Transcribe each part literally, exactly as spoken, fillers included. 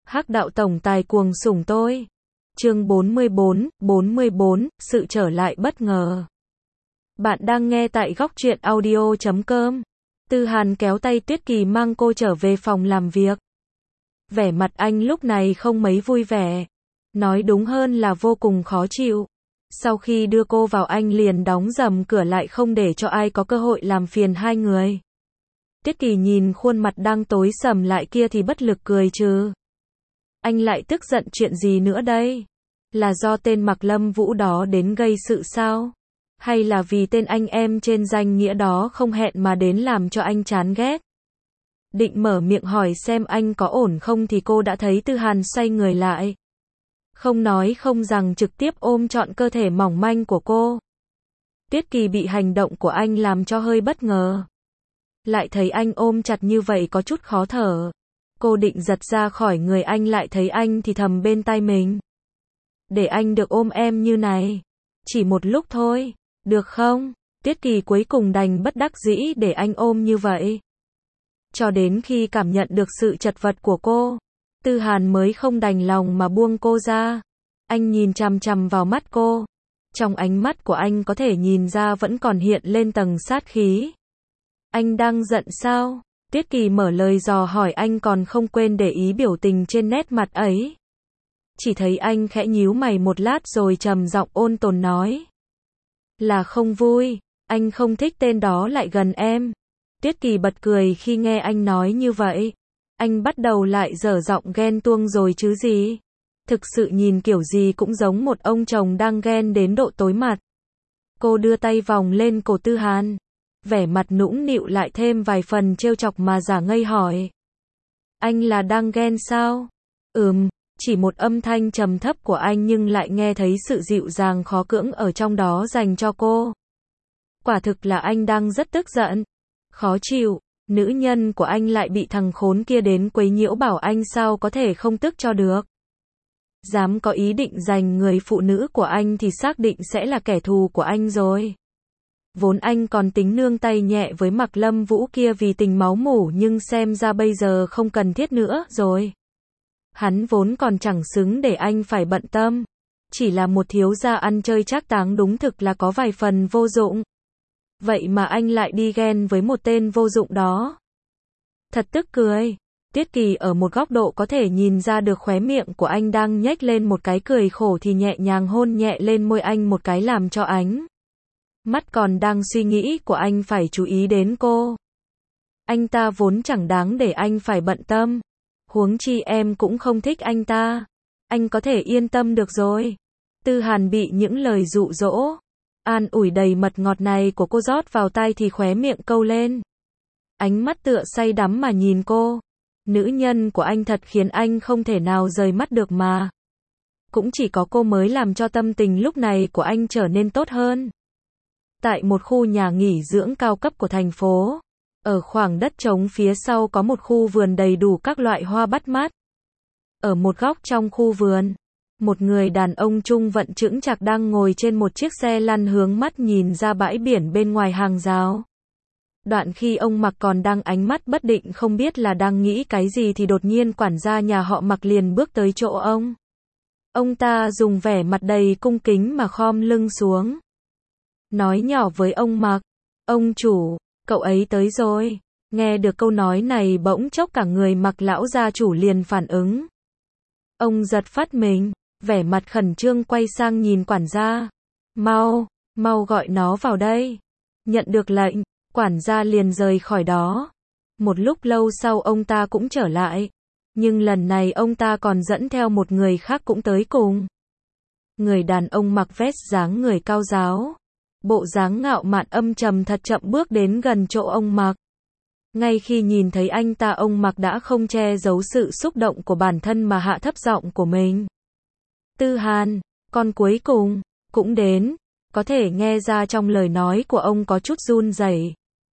Hắc đạo tổng tài cuồng sủng tôi. Chương bốn mươi bốn, bốn mươi bốn, sự trở lại bất ngờ. Bạn đang nghe tại góc truyện audio chấm com. Tư Hàn kéo tay Tuyết Kỳ mang cô trở về phòng làm việc. Vẻ mặt anh lúc này không mấy vui vẻ. Nói đúng hơn là vô cùng khó chịu. Sau khi đưa cô vào anh liền đóng rầm cửa lại không để cho ai có cơ hội làm phiền hai người. Tuyết Kỳ nhìn khuôn mặt đang tối sầm lại kia thì bất lực cười trừ. Anh lại tức giận chuyện gì nữa đây? Là do tên Mạc Lâm Vũ đó đến gây sự sao? Hay là vì tên anh em trên danh nghĩa đó không hẹn mà đến làm cho anh chán ghét? Định mở miệng hỏi xem anh có ổn không thì cô đã thấy Tư Hàn xoay người lại. Không nói không rằng trực tiếp ôm trọn cơ thể mỏng manh của cô. Tuyết Kỳ bị hành động của anh làm cho hơi bất ngờ. Lại thấy anh ôm chặt như vậy có chút khó thở. Cô định giật ra khỏi người anh lại thấy anh thì thầm bên tai mình. Để anh được ôm em như này. Chỉ một lúc thôi, được không? Tuyết Kỳ cuối cùng đành bất đắc dĩ để anh ôm như vậy. Cho đến khi cảm nhận được sự chật vật của cô, Tư Hàn mới không đành lòng mà buông cô ra. Anh nhìn chằm chằm vào mắt cô. Trong ánh mắt của anh có thể nhìn ra vẫn còn hiện lên tầng sát khí. Anh đang giận sao? Tuyết Kỳ mở lời dò hỏi anh còn không quên để ý biểu tình trên nét mặt ấy. Chỉ thấy anh khẽ nhíu mày một lát rồi trầm giọng ôn tồn nói. Là không vui, anh không thích tên đó lại gần em. Tuyết Kỳ bật cười khi nghe anh nói như vậy. Anh bắt đầu lại dở giọng ghen tuông rồi chứ gì. Thực sự nhìn kiểu gì cũng giống một ông chồng đang ghen đến độ tối mặt. Cô đưa tay vòng lên cổ Tư Hàn. Vẻ mặt nũng nịu lại thêm vài phần trêu chọc mà giả ngây hỏi. Anh là đang ghen sao? Ừm, chỉ một âm thanh trầm thấp của anh nhưng lại nghe thấy sự dịu dàng khó cưỡng ở trong đó dành cho cô. Quả thực là anh đang rất tức giận. Khó chịu, nữ nhân của anh lại bị thằng khốn kia đến quấy nhiễu bảo anh sao có thể không tức cho được. Dám có ý định giành người phụ nữ của anh thì xác định sẽ là kẻ thù của anh rồi. Vốn anh còn tính nương tay nhẹ với Mạc Lâm Vũ kia vì tình máu mủ nhưng xem ra bây giờ không cần thiết nữa rồi. Hắn vốn còn chẳng xứng để anh phải bận tâm. Chỉ là một thiếu gia ăn chơi trác táng đúng thực là có vài phần vô dụng. Vậy mà anh lại đi ghen với một tên vô dụng đó. Thật tức cười. Tuyết Kỳ ở một góc độ có thể nhìn ra được khóe miệng của anh đang nhếch lên một cái cười khổ thì nhẹ nhàng hôn nhẹ lên môi anh một cái làm cho ánh mắt còn đang suy nghĩ của anh phải chú ý đến cô. Anh ta vốn chẳng đáng để anh phải bận tâm. Huống chi em cũng không thích anh ta. Anh có thể yên tâm được rồi. Tư Hàn bị những lời dụ dỗ, an ủi đầy mật ngọt này của cô rót vào tai thì khóe miệng câu lên. Ánh mắt tựa say đắm mà nhìn cô. Nữ nhân của anh thật khiến anh không thể nào rời mắt được mà. Cũng chỉ có cô mới làm cho tâm tình lúc này của anh trở nên tốt hơn. Tại một khu nhà nghỉ dưỡng cao cấp của thành phố, ở khoảng đất trống phía sau có một khu vườn đầy đủ các loại hoa bắt mắt. Ở một góc trong khu vườn, một người đàn ông trung vận chững chạc đang ngồi trên một chiếc xe lăn hướng mắt nhìn ra bãi biển bên ngoài hàng rào. Đoạn khi ông Mạc còn đang ánh mắt bất định không biết là đang nghĩ cái gì thì đột nhiên quản gia nhà họ Mạc liền bước tới chỗ ông. Ông ta dùng vẻ mặt đầy cung kính mà khom lưng xuống. Nói nhỏ với ông Mạc, ông chủ, cậu ấy tới rồi. Nghe được câu nói này bỗng chốc cả người Mạc lão gia chủ liền phản ứng. Ông giật phát mình, vẻ mặt khẩn trương quay sang nhìn quản gia. Mau, mau gọi nó vào đây. Nhận được lệnh, quản gia liền rời khỏi đó. Một lúc lâu sau ông ta cũng trở lại. Nhưng lần này ông ta còn dẫn theo một người khác cũng tới cùng. Người đàn ông mặc vest dáng người cao ráo. Bộ dáng ngạo mạn âm trầm thật chậm bước đến gần chỗ ông Mạc. Ngay khi nhìn thấy anh ta ông Mạc đã không che giấu sự xúc động của bản thân mà hạ thấp giọng của mình. Tư Hàn, con cuối cùng, cũng đến. Có thể nghe ra trong lời nói của ông có chút run rẩy.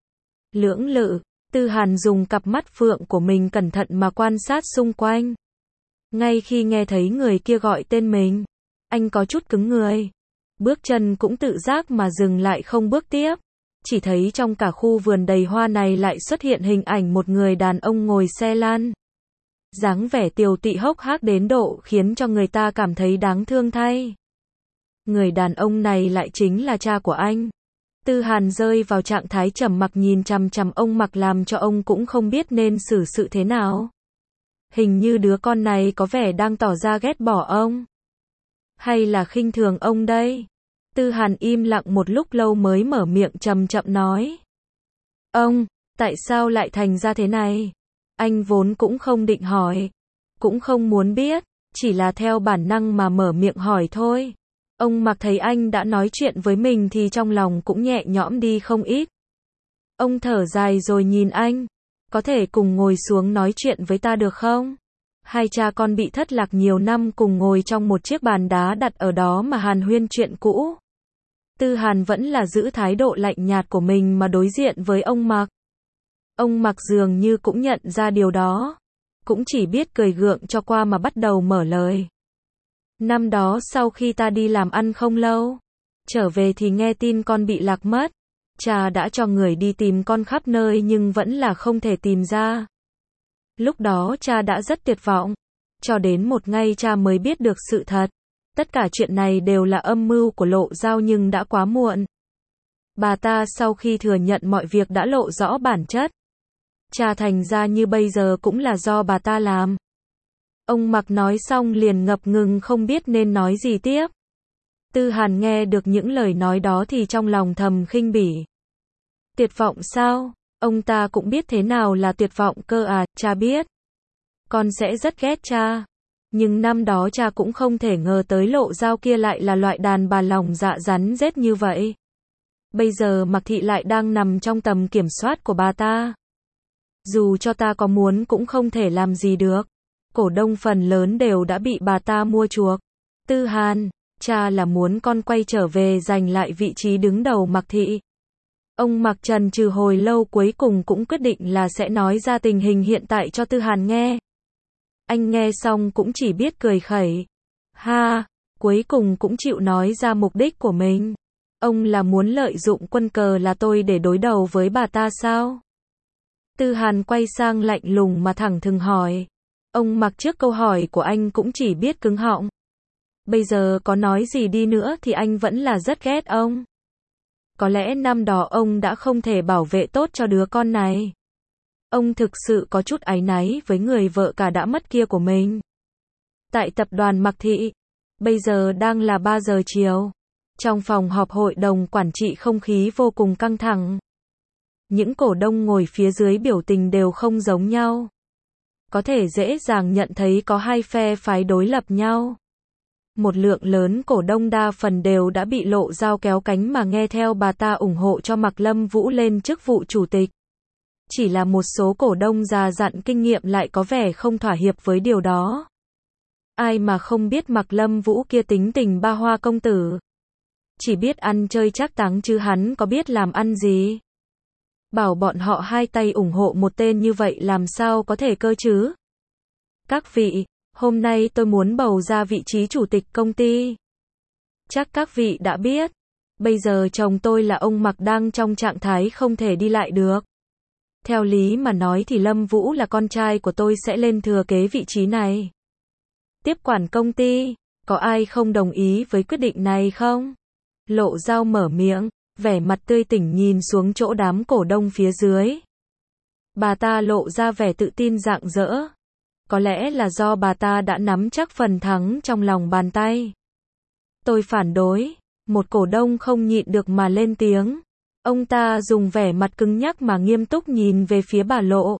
Lưỡng lự, Tư Hàn dùng cặp mắt phượng của mình cẩn thận mà quan sát xung quanh. Ngay khi nghe thấy người kia gọi tên mình, anh có chút cứng người. Bước chân cũng tự giác mà dừng lại không bước tiếp. Chỉ thấy trong cả khu vườn đầy hoa này lại xuất hiện hình ảnh một người đàn ông ngồi xe lăn. dáng vẻ tiều tụy hốc hác đến độ khiến cho người ta cảm thấy đáng thương thay. Người đàn ông này lại chính là cha của anh. Tư Hàn rơi vào trạng thái trầm mặc nhìn chằm chằm ông Mặc làm cho ông cũng không biết nên xử sự thế nào. Hình như đứa con này có vẻ đang tỏ ra ghét bỏ ông. Hay là khinh thường ông đây? Tư Hàn im lặng một lúc lâu mới mở miệng chậm chậm nói. Ông, tại sao lại thành ra thế này? Anh vốn cũng không định hỏi. Cũng không muốn biết, chỉ là theo bản năng mà mở miệng hỏi thôi. Ông Mặc thấy anh đã nói chuyện với mình thì trong lòng cũng nhẹ nhõm đi không ít. Ông thở dài rồi nhìn anh. Có thể cùng ngồi xuống nói chuyện với ta được không? Hai cha con bị thất lạc nhiều năm cùng ngồi trong một chiếc bàn đá đặt ở đó mà hàn huyên chuyện cũ. Tư Hàn vẫn là giữ thái độ lạnh nhạt của mình mà đối diện với ông Mặc. Ông Mặc dường như cũng nhận ra điều đó. Cũng chỉ biết cười gượng cho qua mà bắt đầu mở lời. Năm đó sau khi ta đi làm ăn không lâu, trở về thì nghe tin con bị lạc mất. Cha đã cho người đi tìm con khắp nơi nhưng vẫn là không thể tìm ra. Lúc đó cha đã rất tuyệt vọng. Cho đến một ngày cha mới biết được sự thật. Tất cả chuyện này đều là âm mưu của Lộ Giao nhưng đã quá muộn. Bà ta sau khi thừa nhận mọi việc đã lộ rõ bản chất. Cha thành ra như bây giờ cũng là do bà ta làm. Ông Mặc nói xong liền ngập ngừng không biết nên nói gì tiếp. Tư Hàn nghe được những lời nói đó thì trong lòng thầm khinh bỉ. Tuyệt vọng sao? Ông ta cũng biết thế nào là tuyệt vọng cơ à, cha biết. Con sẽ rất ghét cha. Nhưng năm đó cha cũng không thể ngờ tới Lộ Giao kia lại là loại đàn bà lòng dạ rắn rết như vậy. Bây giờ Mặc Thị lại đang nằm trong tầm kiểm soát của bà ta. Dù cho ta có muốn cũng không thể làm gì được. Cổ đông phần lớn đều đã bị bà ta mua chuộc. Tư Hàn, cha là muốn con quay trở về giành lại vị trí đứng đầu Mặc Thị. Ông Mặc chần chừ hồi lâu cuối cùng cũng quyết định là sẽ nói ra tình hình hiện tại cho Tư Hàn nghe. Anh nghe xong cũng chỉ biết cười khẩy. Ha, cuối cùng cũng chịu nói ra mục đích của mình. Ông là muốn lợi dụng quân cờ là tôi để đối đầu với bà ta sao? Tư Hàn quay sang lạnh lùng mà thẳng thừng hỏi. Ông Mặc trước câu hỏi của anh cũng chỉ biết cứng họng. Bây giờ có nói gì đi nữa thì anh vẫn là rất ghét ông. Có lẽ năm đó ông đã không thể bảo vệ tốt cho đứa con này. Ông thực sự có chút áy náy với người vợ cả đã mất kia của mình. Tại tập đoàn Mặc Thị, bây giờ đang là ba giờ chiều. Trong phòng họp hội đồng quản trị không khí vô cùng căng thẳng. Những cổ đông ngồi phía dưới biểu tình đều không giống nhau. Có thể dễ dàng nhận thấy có hai phe phái đối lập nhau. Một lượng lớn cổ đông đa phần đều đã bị Lộ Giao kéo cánh mà nghe theo bà ta ủng hộ cho Mạc Lâm Vũ lên chức vụ chủ tịch. Chỉ là một số cổ đông già dặn kinh nghiệm lại có vẻ không thỏa hiệp với điều đó. Ai mà không biết Mạc Lâm Vũ kia tính tình ba hoa công tử. Chỉ biết ăn chơi trác táng chứ hắn có biết làm ăn gì. Bảo bọn họ hai tay ủng hộ một tên như vậy làm sao có thể cơ chứ? Các vị, hôm nay tôi muốn bầu ra vị trí chủ tịch công ty. Chắc các vị đã biết, bây giờ chồng tôi là ông Mạc đang trong trạng thái không thể đi lại được. Theo lý mà nói thì Lâm Vũ là con trai của tôi sẽ lên thừa kế vị trí này. Tiếp quản công ty, có ai không đồng ý với quyết định này không? Lộ Giao mở miệng, vẻ mặt tươi tỉnh nhìn xuống chỗ đám cổ đông phía dưới. Bà ta lộ ra vẻ tự tin rạng rỡ. Có lẽ là do bà ta đã nắm chắc phần thắng trong lòng bàn tay. Tôi phản đối. Một cổ đông không nhịn được mà lên tiếng. Ông ta dùng vẻ mặt cứng nhắc mà nghiêm túc nhìn về phía bà Lộ.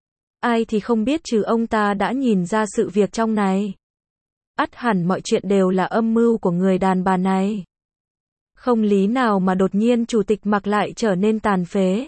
Ai thì không biết trừ ông ta đã nhìn ra sự việc trong này. Ắt hẳn mọi chuyện đều là âm mưu của người đàn bà này. Không lý nào mà đột nhiên chủ tịch Mạc lại trở nên tàn phế.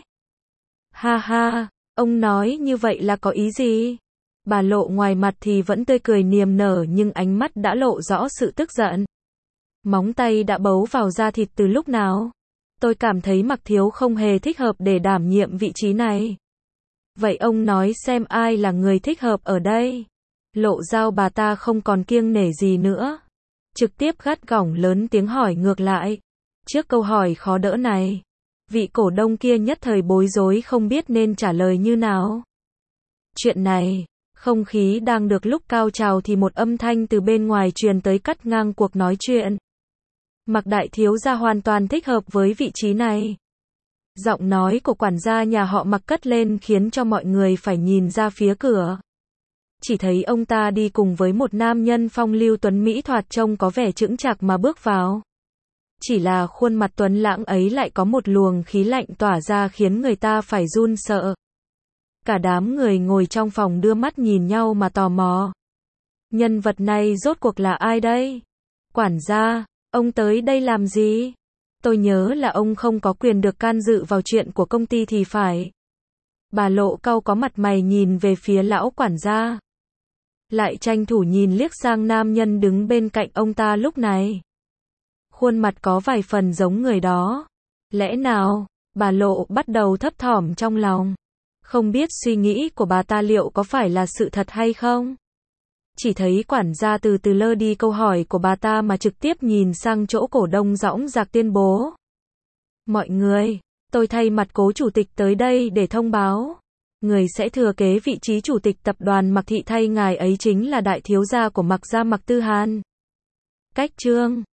Ha ha, ông nói như vậy là có ý gì? Bà Lộ ngoài mặt thì vẫn tươi cười niềm nở nhưng ánh mắt đã lộ rõ sự tức giận. Móng tay đã bấu vào da thịt từ lúc nào? Tôi cảm thấy Mạc Thiếu không hề thích hợp để đảm nhiệm vị trí này. Vậy ông nói xem ai là người thích hợp ở đây? Lộ Giao bà ta không còn kiêng nể gì nữa. Trực tiếp gắt gỏng lớn tiếng hỏi ngược lại. Trước câu hỏi khó đỡ này, vị cổ đông kia nhất thời bối rối không biết nên trả lời như nào. Chuyện này, Không khí đang được lúc cao trào thì một âm thanh từ bên ngoài truyền tới cắt ngang cuộc nói chuyện. Mạc đại thiếu gia hoàn toàn thích hợp với vị trí này. Giọng nói của quản gia nhà họ Mạc cất lên khiến cho mọi người phải nhìn ra phía cửa. Chỉ thấy ông ta đi cùng với một nam nhân phong lưu tuấn mỹ thoạt trông có vẻ chững chạc mà bước vào. Chỉ là khuôn mặt tuấn lãng ấy lại có một luồng khí lạnh tỏa ra khiến người ta phải run sợ. Cả đám người ngồi trong phòng đưa mắt nhìn nhau mà tò mò. Nhân vật này rốt cuộc là ai đây? Quản gia, ông tới đây làm gì? Tôi nhớ là ông không có quyền được can dự vào chuyện của công ty thì phải. Bà Lộ cau có mặt mày nhìn về phía lão quản gia. Lại tranh thủ nhìn liếc sang nam nhân đứng bên cạnh ông ta lúc này. Khuôn mặt có vài phần giống người đó. Lẽ nào, bà Lộ bắt đầu thấp thỏm trong lòng. Không biết suy nghĩ của bà ta liệu có phải là sự thật hay không? Chỉ thấy quản gia từ từ lơ đi câu hỏi của bà ta mà trực tiếp nhìn sang chỗ cổ đông dõng dạc tuyên bố. Mọi người, tôi thay mặt cố chủ tịch tới đây để thông báo. Người sẽ thừa kế vị trí chủ tịch tập đoàn Mạc Thị thay ngài ấy chính là đại thiếu gia của Mạc gia Mạc Tư Hàn. Cách chương